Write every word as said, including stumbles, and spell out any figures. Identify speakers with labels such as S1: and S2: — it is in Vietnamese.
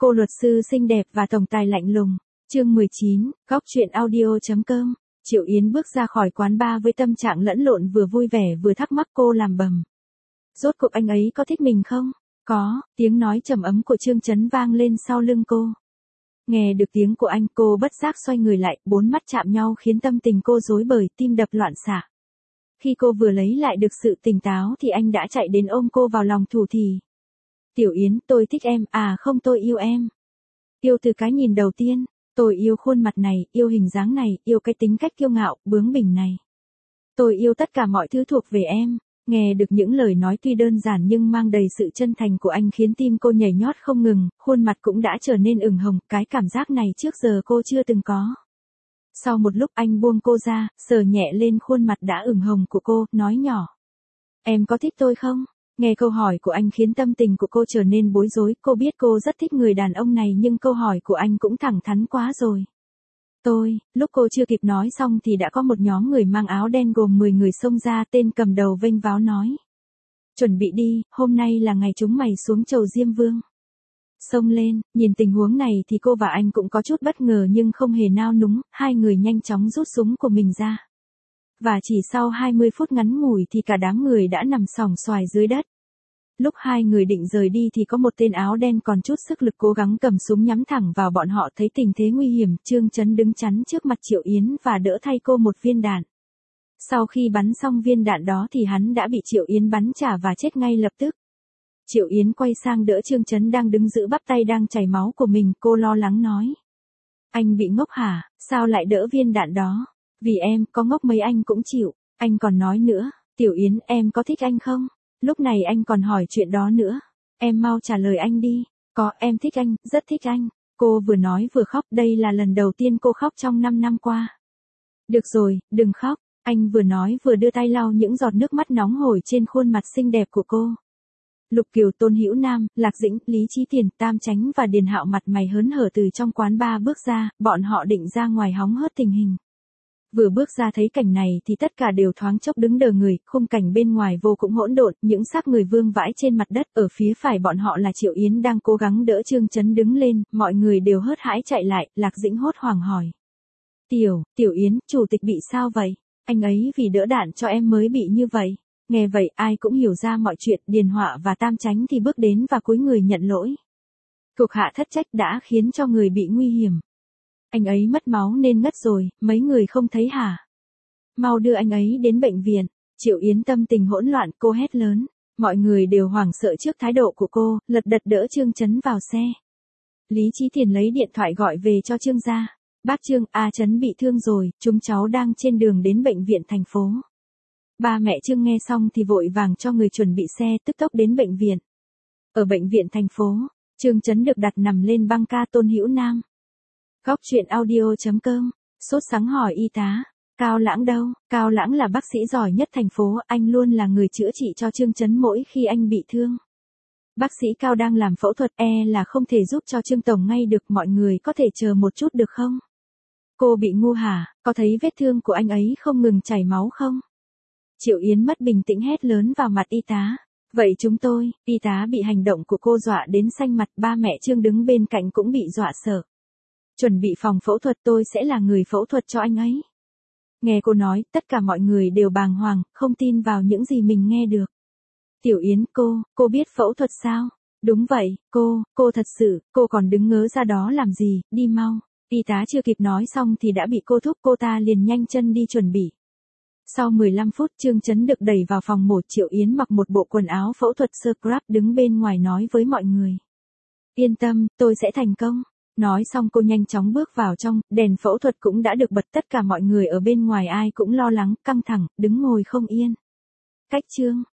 S1: Cô luật sư xinh đẹp và tổng tài lạnh lùng. Chương mười chín, góc truyện audio.com. Triệu Yến bước ra khỏi quán bar với tâm trạng lẫn lộn, vừa vui vẻ vừa thắc mắc. Cô làm bầm. Rốt cuộc anh ấy có thích mình không? Có, tiếng nói trầm ấm của Trương Chấn vang lên sau lưng cô. Nghe được tiếng của anh, cô bất giác xoay người lại, bốn mắt chạm nhau khiến tâm tình cô rối bời, tim đập loạn xạ. Khi cô vừa lấy lại được sự tỉnh táo thì anh đã chạy đến ôm cô vào lòng thủ thỉ. Tiểu Yến, tôi thích em, à không, tôi yêu em. Yêu từ cái nhìn đầu tiên, tôi yêu khuôn mặt này, yêu hình dáng này, yêu cái tính cách kiêu ngạo, bướng bỉnh này. Tôi yêu tất cả mọi thứ thuộc về em. Nghe được những lời nói tuy đơn giản nhưng mang đầy sự chân thành của anh khiến tim cô nhảy nhót không ngừng, khuôn mặt cũng đã trở nên ửng hồng, cái cảm giác này trước giờ cô chưa từng có. Sau một lúc anh buông cô ra, sờ nhẹ lên khuôn mặt đã ửng hồng của cô, nói nhỏ. Em có thích tôi không? Nghe câu hỏi của anh khiến tâm tình của cô trở nên bối rối, cô biết cô rất thích người đàn ông này nhưng câu hỏi của anh cũng thẳng thắn quá rồi. Tôi, lúc cô chưa kịp nói xong thì đã có một nhóm người mang áo đen gồm mười người xông ra, tên cầm đầu vênh váo nói. Chuẩn bị đi, hôm nay là ngày chúng mày xuống chầu Diêm Vương. Xông lên, nhìn tình huống này thì cô và anh cũng có chút bất ngờ nhưng không hề nao núng, hai người nhanh chóng rút súng của mình ra. Và chỉ sau hai mươi phút ngắn ngủi thì cả đám người đã nằm sòng xoài dưới đất. Lúc hai người định rời đi thì có một tên áo đen còn chút sức lực cố gắng cầm súng nhắm thẳng vào bọn họ. Thấy tình thế nguy hiểm, Trương Chấn đứng chắn trước mặt Triệu Yến và đỡ thay cô một viên đạn. Sau khi bắn xong viên đạn đó thì hắn đã bị Triệu Yến bắn trả và chết ngay lập tức. Triệu Yến quay sang đỡ Trương Chấn đang đứng giữ bắp tay đang chảy máu của mình, cô lo lắng nói. Anh bị ngốc hả, sao lại đỡ viên đạn đó? Vì em, có ngốc mấy anh cũng chịu. Anh còn nói nữa, Tiểu Yến, em có thích anh không? Lúc này anh còn hỏi chuyện đó nữa. Em mau trả lời anh đi. Có, em thích anh, rất thích anh. Cô vừa nói vừa khóc, đây là lần đầu tiên cô khóc trong năm năm qua. Được rồi, đừng khóc. Anh vừa nói vừa đưa tay lau những giọt nước mắt nóng hổi trên khuôn mặt xinh đẹp của cô. Lục Kiều, Tôn Hữu Nam, Lạc Dĩnh, Lý Chí Tiền, Tam Chánh và Điền Hạo mặt mày hớn hở từ trong quán bar bước ra, bọn họ định ra ngoài hóng hớt tình hình. Vừa bước ra thấy cảnh này thì tất cả đều thoáng chốc đứng đờ người, khung cảnh bên ngoài vô cùng hỗn độn, những xác người vương vãi trên mặt đất, ở phía phải bọn họ là Triệu Yến đang cố gắng đỡ Trương Chấn đứng lên, mọi người đều hớt hãi chạy lại, Lạc Dĩnh hốt hoảng hỏi. Tiểu, Tiểu Yến, chủ tịch bị sao vậy? Anh ấy vì đỡ đạn cho em mới bị như vậy. Nghe vậy ai cũng hiểu ra mọi chuyện, Điền Họa và Tam Chánh thì bước đến và cúi người nhận lỗi. Thuộc hạ thất trách đã khiến cho người bị nguy hiểm. Anh ấy mất máu nên ngất rồi, mấy người không thấy hả? Mau đưa anh ấy đến bệnh viện. Triệu Yến tâm tình hỗn loạn, cô hét lớn. Mọi người đều hoảng sợ trước thái độ của cô, lật đật đỡ Trương Chấn vào xe. Lý Chí Tiền lấy điện thoại gọi về cho Trương gia. Bác Trương, A Chấn bị thương rồi, chúng cháu đang trên đường đến bệnh viện thành phố. Ba mẹ Trương nghe xong thì vội vàng cho người chuẩn bị xe tức tốc đến bệnh viện. Ở bệnh viện thành phố, Trương Chấn được đặt nằm lên băng ca Tôn Hữu Nam. Góc truyện audio.com, sốt sắng hỏi y tá, Cao Lãng đâu? Cao Lãng là bác sĩ giỏi nhất thành phố, anh luôn là người chữa trị cho Trương Chấn mỗi khi anh bị thương. Bác sĩ Cao đang làm phẫu thuật, e là không thể giúp cho Trương Tổng ngay được, mọi người có thể chờ một chút được không? Cô bị ngu hả, có thấy vết thương của anh ấy không ngừng chảy máu không? Triệu Yến mất bình tĩnh hét lớn vào mặt y tá. Vậy chúng tôi, y tá bị hành động của cô dọa đến xanh mặt, ba mẹ Trương đứng bên cạnh cũng bị dọa sợ. Chuẩn bị phòng phẫu thuật, tôi sẽ là người phẫu thuật cho anh ấy. Nghe cô nói, tất cả mọi người đều bàng hoàng, không tin vào những gì mình nghe được. Tiểu Yến, cô, cô biết phẫu thuật sao? Đúng vậy, cô, cô thật sự, cô còn đứng ngớ ra đó làm gì, đi mau. Y tá chưa kịp nói xong thì đã bị cô thúc, cô ta liền nhanh chân đi chuẩn bị. Sau mười lăm phút Trương Chấn được đẩy vào phòng mổ, Triệu Yến mặc một bộ quần áo phẫu thuật scrub đứng bên ngoài nói với mọi người. Yên tâm, tôi sẽ thành công. Nói xong cô nhanh chóng bước vào trong, đèn phẫu thuật cũng đã được bật, tất cả mọi người ở bên ngoài ai cũng lo lắng, căng thẳng, đứng ngồi không yên. Cách Trương,